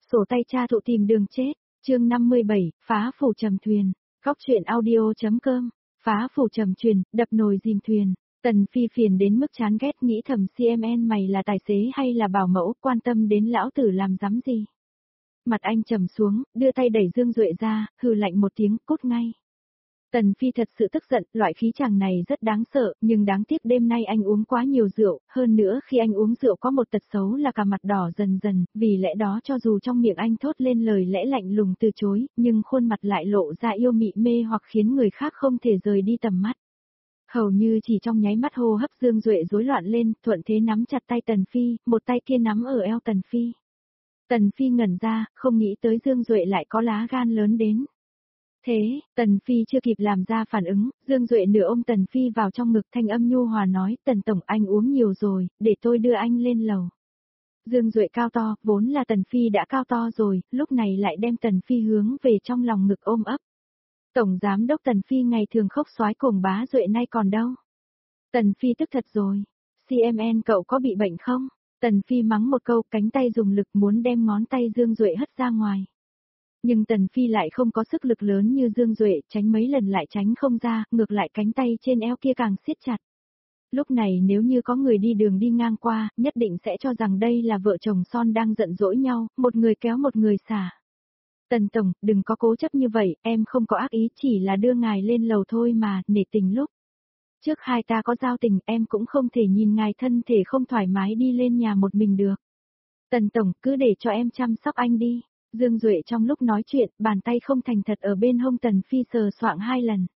Sổ tay cha thụ tìm đường chết, chương 57, phá phủ trầm thuyền, góc truyện audio.com, phá phủ trầm thuyền, đập nồi dìm thuyền. Tần Phi phiền đến mức chán ghét nghĩ thầm CMN mày là tài xế hay là bảo mẫu, quan tâm đến lão tử làm dám gì. Mặt anh trầm xuống, đưa tay đẩy Dương Duệ ra, hừ lạnh một tiếng, cút ngay. Tần Phi thật sự tức giận, loại khí chàng này rất đáng sợ, nhưng đáng tiếc đêm nay anh uống quá nhiều rượu, hơn nữa khi anh uống rượu có một tật xấu là cả mặt đỏ dần dần, vì lẽ đó cho dù trong miệng anh thốt lên lời lẽ lạnh lùng từ chối, nhưng khuôn mặt lại lộ ra yêu mị mê hoặc khiến người khác không thể rời đi tầm mắt. Hầu như chỉ trong nháy mắt hô hấp Dương Duệ rối loạn lên, thuận thế nắm chặt tay Tần Phi, một tay kia nắm ở eo Tần Phi. Tần Phi ngẩn ra, không nghĩ tới Dương Duệ lại có lá gan lớn đến. Thế, Tần Phi chưa kịp làm ra phản ứng, Dương Duệ nửa ôm Tần Phi vào trong ngực, thanh âm nhu hòa nói, Tần Tổng anh uống nhiều rồi, để tôi đưa anh lên lầu. Dương Duệ cao to, vốn là Tần Phi đã cao to rồi, lúc này lại đem Tần Phi hướng về trong lòng ngực ôm ấp. Tổng giám đốc Tần Phi ngày thường khốc soái cuồng bá Duệ nay còn đâu. Tần Phi tức thật rồi. CMN cậu có bị bệnh không? Tần Phi mắng một câu, cánh tay dùng lực muốn đem ngón tay Dương Duệ hất ra ngoài. Nhưng Tần Phi lại không có sức lực lớn như Dương Duệ, tránh mấy lần lại tránh không ra, ngược lại cánh tay trên eo kia càng siết chặt. Lúc này nếu như có người đi đường đi ngang qua, nhất định sẽ cho rằng đây là vợ chồng son đang giận dỗi nhau, một người kéo một người xả. Tần Tổng, đừng có cố chấp như vậy, em không có ác ý, chỉ là đưa ngài lên lầu thôi mà, nể tình lúc. Trước hai ta có giao tình, em cũng không thể nhìn ngài thân thể không thoải mái đi lên nhà một mình được. Tần Tổng, cứ để cho em chăm sóc anh đi. Dương Duệ trong lúc nói chuyện, bàn tay không thành thật ở bên hông Tần Phi sờ soạng 2 lần.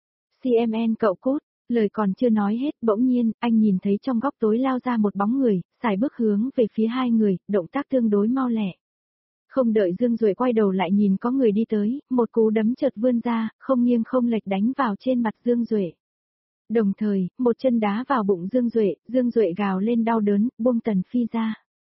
CMN cậu cút, lời còn chưa nói hết, bỗng nhiên, anh nhìn thấy trong góc tối lao ra một bóng người, xài bước hướng về phía hai người, động tác tương đối mau lẹ. Không đợi Dương Duệ quay đầu lại nhìn có người đi tới, một cú đấm chợt vươn ra, không nghiêng không lệch đánh vào trên mặt Dương Duệ. Đồng thời, một chân đá vào bụng Dương Duệ gào lên đau đớn, buông Tần Phi ra.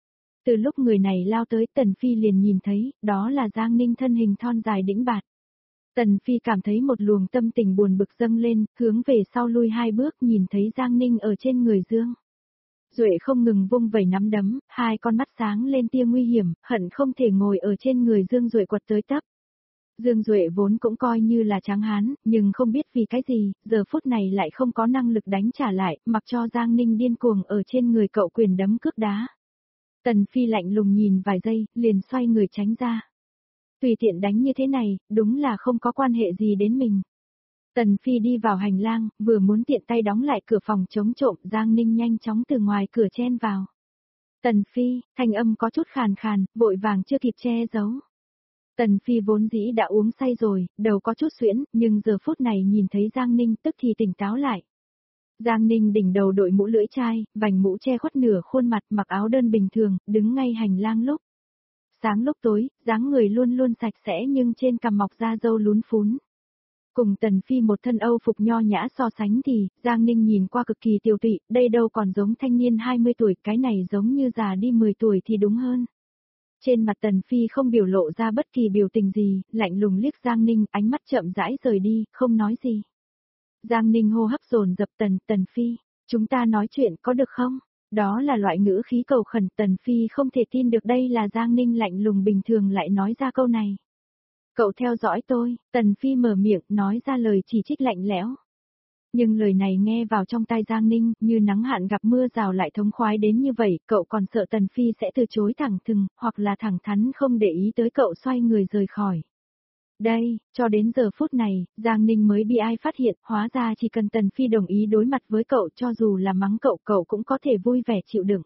Từ lúc người này lao tới, Tần Phi liền nhìn thấy, đó là Giang Ninh thân hình thon dài đĩnh bạt. Tần Phi cảm thấy một luồng tâm tình buồn bực dâng lên, hướng về sau lui 2 bước nhìn thấy Giang Ninh ở trên người Dương Duệ không ngừng vung vẩy nắm đấm, hai con mắt sáng lên tia nguy hiểm, hận không thể ngồi ở trên người Dương Duệ quật tới tấp. Dương Duệ vốn cũng coi như là tráng hán, nhưng không biết vì cái gì, giờ phút này lại không có năng lực đánh trả lại, mặc cho Giang Ninh điên cuồng ở trên người cậu quyền đấm cước đá. Tần Phi lạnh lùng nhìn vài giây, liền xoay người tránh ra. Tùy tiện đánh như thế này, đúng là không có quan hệ gì đến mình. Tần Phi đi vào hành lang, vừa muốn tiện tay đóng lại cửa phòng chống trộm, Giang Ninh nhanh chóng từ ngoài cửa chen vào. Tần Phi, thanh âm có chút khàn khàn, vội vàng chưa kịp che giấu. Tần Phi vốn dĩ đã uống say rồi, đầu có chút suyễn, nhưng giờ phút này nhìn thấy Giang Ninh tức thì tỉnh táo lại. Giang Ninh đỉnh đầu đội mũ lưỡi chai, vành mũ che khuất nửa khuôn mặt, mặc áo đơn bình thường, đứng ngay hành lang lúc sáng lúc tối, dáng người luôn luôn sạch sẽ nhưng trên cằm mọc ra râu lún phún. Cùng Tần Phi một thân Âu phục nho nhã so sánh thì, Giang Ninh nhìn qua cực kỳ tiều tụy, đây đâu còn giống thanh niên 20 tuổi, cái này giống như già đi 10 tuổi thì đúng hơn. Trên mặt Tần Phi không biểu lộ ra bất kỳ biểu tình gì, lạnh lùng liếc Giang Ninh, ánh mắt chậm rãi rời đi, không nói gì. Giang Ninh hô hấp dồn dập, Tần Phi, chúng ta nói chuyện có được không? Đó là loại ngữ khí cầu khẩn, Tần Phi không thể tin được đây là Giang Ninh lạnh lùng bình thường lại nói ra câu này. Cậu theo dõi tôi, Tần Phi mở miệng nói ra lời chỉ trích lạnh lẽo. Nhưng lời này nghe vào trong tai Giang Ninh, như nắng hạn gặp mưa rào lại thống khoái đến như vậy, cậu còn sợ Tần Phi sẽ từ chối thẳng thừng, hoặc là thẳng thắn không để ý tới cậu xoay người rời khỏi. Đây, cho đến giờ phút này, Giang Ninh mới bị ai phát hiện, hóa ra chỉ cần Tần Phi đồng ý đối mặt với cậu cho dù là mắng cậu cũng có thể vui vẻ chịu đựng.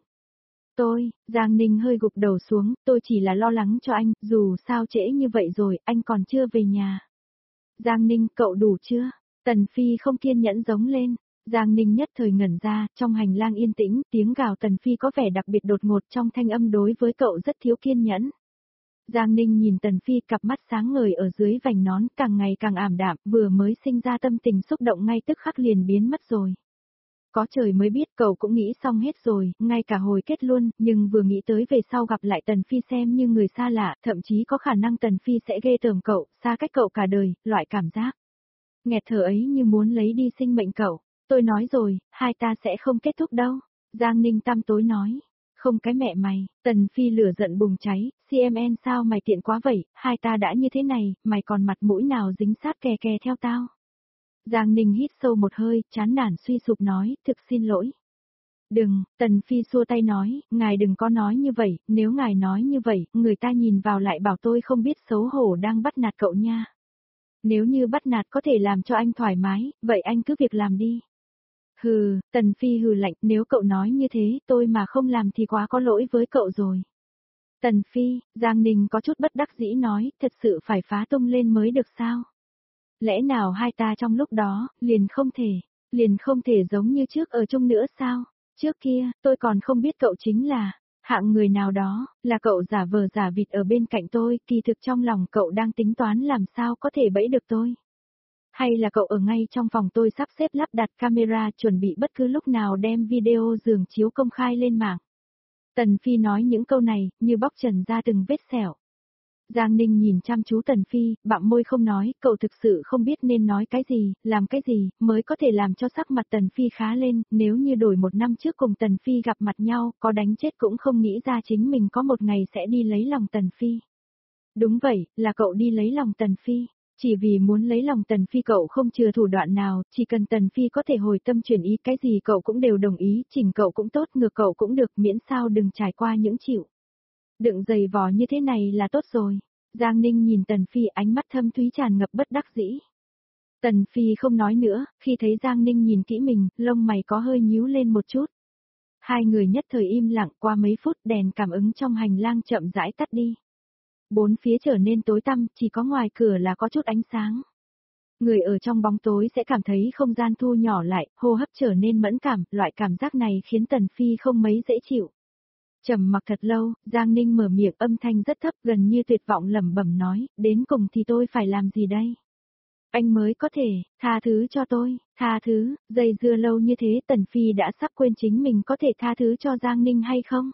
Giang Ninh hơi gục đầu xuống, tôi chỉ là lo lắng cho anh, dù sao trễ như vậy rồi, anh còn chưa về nhà. Giang Ninh, cậu đủ chưa? Tần Phi không kiên nhẫn giống lên. Giang Ninh nhất thời ngẩn ra, trong hành lang yên tĩnh, tiếng gào Tần Phi có vẻ đặc biệt đột ngột trong thanh âm đối với cậu rất thiếu kiên nhẫn. Giang Ninh nhìn Tần Phi cặp mắt sáng ngời ở dưới vành nón càng ngày càng ảm đạm, vừa mới sinh ra tâm tình xúc động ngay tức khắc liền biến mất rồi. Có trời mới biết cậu cũng nghĩ xong hết rồi, ngay cả hồi kết luôn, nhưng vừa nghĩ tới về sau gặp lại Tần Phi xem như người xa lạ, thậm chí có khả năng Tần Phi sẽ ghê tởm cậu, xa cách cậu cả đời, loại cảm giác nghẹt thở ấy như muốn lấy đi sinh mệnh cậu. Tôi nói rồi, hai ta sẽ không kết thúc đâu. Giang Ninh tăm tối nói. Không cái mẹ mày, Tần Phi lửa giận bùng cháy, CMN sao mày tiện quá vậy, hai ta đã như thế này, mày còn mặt mũi nào dính sát kè kè theo tao. Giang Ninh hít sâu một hơi, chán nản suy sụp nói, thực xin lỗi. Đừng, Tần Phi xua tay nói, ngài đừng có nói như vậy, nếu ngài nói như vậy, người ta nhìn vào lại bảo tôi không biết xấu hổ đang bắt nạt cậu nha. Nếu như bắt nạt có thể làm cho anh thoải mái, vậy anh cứ việc làm đi. Hừ, Tần Phi hừ lạnh, nếu cậu nói như thế, tôi mà không làm thì quá có lỗi với cậu rồi. Tần Phi, Giang Ninh có chút bất đắc dĩ nói, thật sự phải phá tung lên mới được sao? Lẽ nào hai ta trong lúc đó, liền không thể giống như trước ở chung nữa sao? Trước kia, tôi còn không biết cậu chính là, hạng người nào đó, là cậu giả vờ giả vịt ở bên cạnh tôi, kỳ thực trong lòng cậu đang tính toán làm sao có thể bẫy được tôi. Hay là cậu ở ngay trong phòng tôi sắp xếp lắp đặt camera chuẩn bị bất cứ lúc nào đem video giường chiếu công khai lên mạng. Tần Phi nói những câu này, như bóc trần ra từng vết sẹo. Giang Ninh nhìn chăm chú Tần Phi, bặm môi không nói, cậu thực sự không biết nên nói cái gì, làm cái gì, mới có thể làm cho sắc mặt Tần Phi khá lên, nếu như đổi một năm trước cùng Tần Phi gặp mặt nhau, có đánh chết cũng không nghĩ ra chính mình có một ngày sẽ đi lấy lòng Tần Phi. Đúng vậy, là cậu đi lấy lòng Tần Phi. Chỉ vì muốn lấy lòng Tần Phi cậu không chừa thủ đoạn nào, chỉ cần Tần Phi có thể hồi tâm chuyển ý cái gì cậu cũng đều đồng ý, chỉnh cậu cũng tốt, ngược cậu cũng được, miễn sao đừng trải qua những chịu. Đựng giày vò như thế này là tốt rồi. Giang Ninh nhìn Tần Phi ánh mắt thâm thúy tràn ngập bất đắc dĩ. Tần Phi không nói nữa, khi thấy Giang Ninh nhìn kỹ mình, lông mày có hơi nhíu lên một chút. Hai người nhất thời im lặng, qua mấy phút đèn cảm ứng trong hành lang chậm rãi tắt đi. Bốn phía trở nên tối tăm, chỉ có ngoài cửa là có chút ánh sáng. Người ở trong bóng tối sẽ cảm thấy không gian thu nhỏ lại, hô hấp trở nên mẫn cảm, loại cảm giác này khiến Tần Phi không mấy dễ chịu. Trầm mặc thật lâu, Giang Ninh mở miệng âm thanh rất thấp gần như tuyệt vọng lẩm bẩm nói, đến cùng thì tôi phải làm gì đây? Anh mới có thể, tha thứ cho tôi, tha thứ, dây dưa lâu như thế Tần Phi đã sắp quên chính mình có thể tha thứ cho Giang Ninh hay không?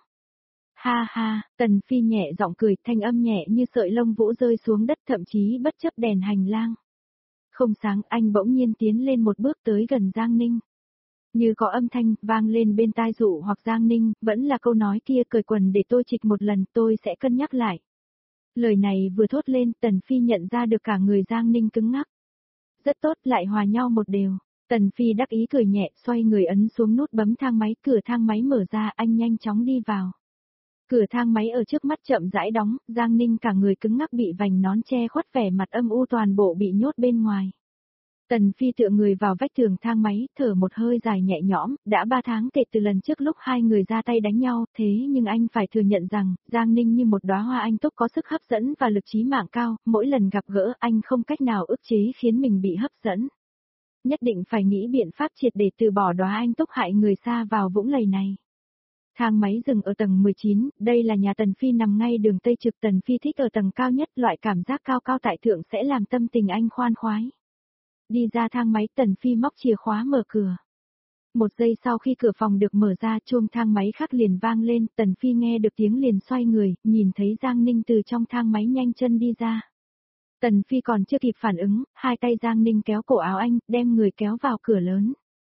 Ha ha, Tần Phi nhẹ giọng cười, thanh âm nhẹ như sợi lông vũ rơi xuống đất thậm chí bất chấp đèn hành lang. Không sáng anh bỗng nhiên tiến lên một bước tới gần Giang Ninh. Như có âm thanh vang lên bên tai dụ hoặc Giang Ninh, vẫn là câu nói kia cởi quần để tôi chịch một lần tôi sẽ cân nhắc lại. Lời này vừa thốt lên Tần Phi nhận ra được cả người Giang Ninh cứng ngắc. Rất tốt lại hòa nhau một đều. Tần Phi đắc ý cười nhẹ xoay người ấn xuống nút bấm thang máy cửa thang máy mở ra anh nhanh chóng đi vào. Cửa thang máy ở trước mắt chậm rãi đóng, Giang Ninh cả người cứng ngắc bị vành nón che khuất vẻ mặt âm u toàn bộ bị nhốt bên ngoài. Tần Phi tựa người vào vách tường thang máy, thở một hơi dài nhẹ nhõm, đã 3 tháng kể từ lần trước lúc hai người ra tay đánh nhau, thế nhưng anh phải thừa nhận rằng, Giang Ninh như một đóa hoa anh túc có sức hấp dẫn và lực trí mạng cao, mỗi lần gặp gỡ anh không cách nào ức chế khiến mình bị hấp dẫn. Nhất định phải nghĩ biện pháp triệt để từ bỏ đóa anh túc hại người xa vào vũng lầy này. Thang máy dừng ở tầng 19, đây là nhà Tần Phi nằm ngay đường Tây Trực Tần Phi thích ở tầng cao nhất, loại cảm giác cao cao tại thượng sẽ làm tâm tình anh khoan khoái. Đi ra thang máy Tần Phi móc chìa khóa mở cửa. Một giây sau khi cửa phòng được mở ra chuông thang máy khác liền vang lên, Tần Phi nghe được tiếng liền xoay người, nhìn thấy Giang Ninh từ trong thang máy nhanh chân đi ra. Tần Phi còn chưa kịp phản ứng, hai tay Giang Ninh kéo cổ áo anh, đem người kéo vào cửa lớn.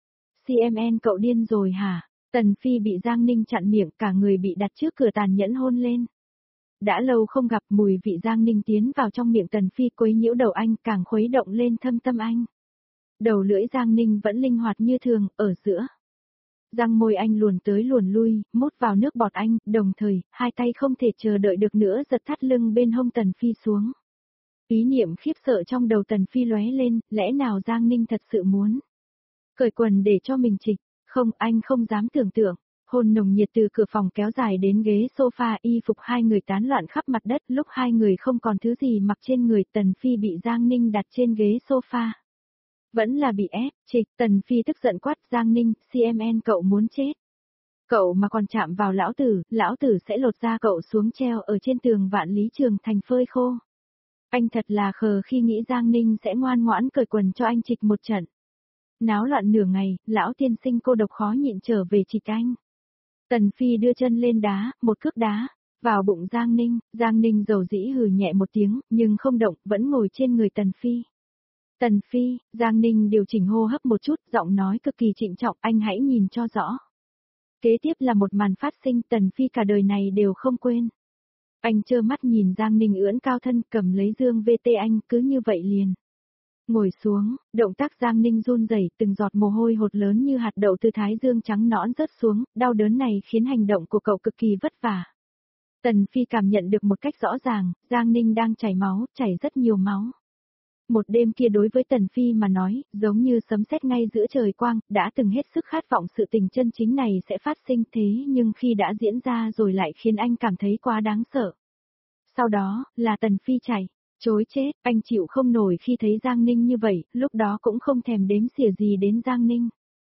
CMN cậu điên rồi hả? Tần Phi bị Giang Ninh chặn miệng cả người bị đặt trước cửa tàn nhẫn hôn lên. Đã lâu không gặp mùi vị Giang Ninh tiến vào trong miệng Tần Phi quấy nhiễu đầu anh càng khuấy động lên thâm tâm anh. Đầu lưỡi Giang Ninh vẫn linh hoạt như thường, ở giữa. Răng môi anh luồn tới luồn lui, mút vào nước bọt anh, đồng thời, hai tay không thể chờ đợi được nữa giật thắt lưng bên hông Tần Phi xuống. Ý niệm khiếp sợ trong đầu Tần Phi lóe lên, lẽ nào Giang Ninh thật sự muốn cởi quần để cho mình trịch, không anh không dám tưởng tượng. Hôn nồng nhiệt từ cửa phòng kéo dài đến ghế sofa y phục hai người tán loạn khắp mặt đất lúc hai người không còn thứ gì mặc trên người Tần Phi bị Giang Ninh đặt trên ghế sofa. Vẫn là bị ép, trịch Tần Phi tức giận quát Giang Ninh, CMN cậu muốn chết. Cậu mà còn chạm vào lão tử sẽ lột da cậu xuống treo ở trên tường Vạn Lý Trường Thành phơi khô. Anh thật là khờ khi nghĩ Giang Ninh sẽ ngoan ngoãn cởi quần cho anh trịch một trận. Náo loạn nửa ngày, lão tiên sinh cô độc khó nhịn trở về trịch anh. Tần Phi đưa chân lên đá, một cước đá, vào bụng Giang Ninh dầu dĩ hừ nhẹ một tiếng, nhưng không động, vẫn ngồi trên người Tần Phi. Tần Phi, Giang Ninh điều chỉnh hô hấp một chút, giọng nói cực kỳ trịnh trọng, anh hãy nhìn cho rõ. Kế tiếp là một màn phát sinh Tần Phi cả đời này đều không quên. Anh trơ mắt nhìn Giang Ninh ưỡn cao thân cầm lấy dương VT anh cứ như vậy liền. Ngồi xuống, động tác Giang Ninh run rẩy, từng giọt mồ hôi hột lớn như hạt đậu từ thái dương trắng nõn rớt xuống, đau đớn này khiến hành động của cậu cực kỳ vất vả. Tần Phi cảm nhận được một cách rõ ràng, Giang Ninh đang chảy máu, chảy rất nhiều máu. Một đêm kia đối với Tần Phi mà nói, giống như sấm sét ngay giữa trời quang, đã từng hết sức khát vọng sự tình chân chính này sẽ phát sinh thế nhưng khi đã diễn ra rồi lại khiến anh cảm thấy quá đáng sợ. Sau đó, là Tần Phi chảy. Chối chết, anh chịu không nổi khi thấy Giang Ninh như vậy, lúc đó cũng không thèm đếm xỉa gì đến Giang Ninh.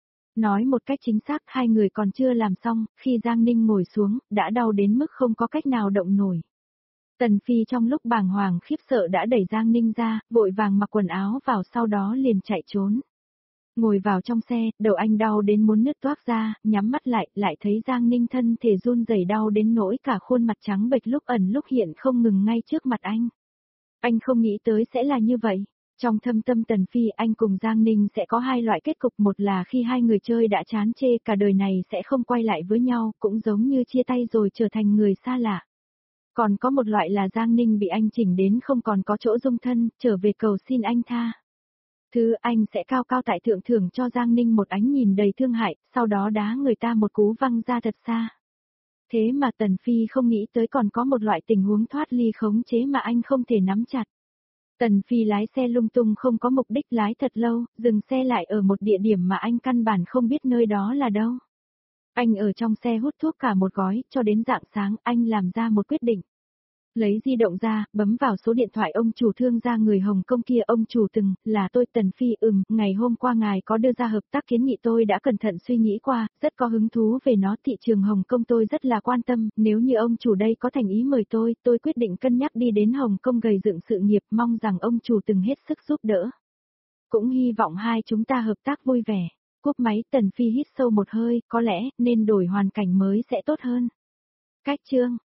Nói một cách chính xác, hai người còn chưa làm xong, khi Giang Ninh ngồi xuống, đã đau đến mức không có cách nào động nổi. Tần Phi trong lúc bàng hoàng khiếp sợ đã đẩy Giang Ninh ra, vội vàng mặc quần áo vào sau đó liền chạy trốn. Ngồi vào trong xe, đầu anh đau đến muốn nứt toác ra, nhắm mắt lại thấy Giang Ninh thân thể run rẩy đau đến nỗi cả khuôn mặt trắng bệch lúc ẩn lúc hiện không ngừng ngay trước mặt anh. Anh không nghĩ tới sẽ là như vậy. Trong thâm tâm Tần Phi anh cùng Giang Ninh sẽ có hai loại kết cục, một là khi hai người chơi đã chán chê cả đời này sẽ không quay lại với nhau, cũng giống như chia tay rồi trở thành người xa lạ. Còn có một loại là Giang Ninh bị anh chỉnh đến không còn có chỗ dung thân, trở về cầu xin anh tha. Thứ anh sẽ cao cao tại thượng thưởng cho Giang Ninh một ánh nhìn đầy thương hại, sau đó đá người ta một cú văng ra thật xa. Thế mà Tần Phi không nghĩ tới còn có một loại tình huống thoát ly khống chế mà anh không thể nắm chặt. Tần Phi lái xe lung tung không có mục đích lái thật lâu, dừng xe lại ở một địa điểm mà anh căn bản không biết nơi đó là đâu. Anh ở trong xe hút thuốc cả một gói, cho đến rạng sáng anh làm ra một quyết định. Lấy di động ra, bấm vào số điện thoại ông chủ thương gia người Hồng Kông kia. Ông chủ là tôi Tần Phi. Ngày hôm qua ngài có đưa ra hợp tác kiến nghị, tôi đã cẩn thận suy nghĩ qua, rất có hứng thú về nó. Thị trường Hồng Kông tôi rất là quan tâm, nếu như ông chủ đây có thành ý mời tôi quyết định cân nhắc đi đến Hồng Kông gầy dựng sự nghiệp, mong rằng ông chủ hết sức giúp đỡ. Cũng hy vọng hai chúng ta hợp tác vui vẻ. Cúp máy Tần Phi hít sâu một hơi, có lẽ nên đổi hoàn cảnh mới sẽ tốt hơn. Cách chương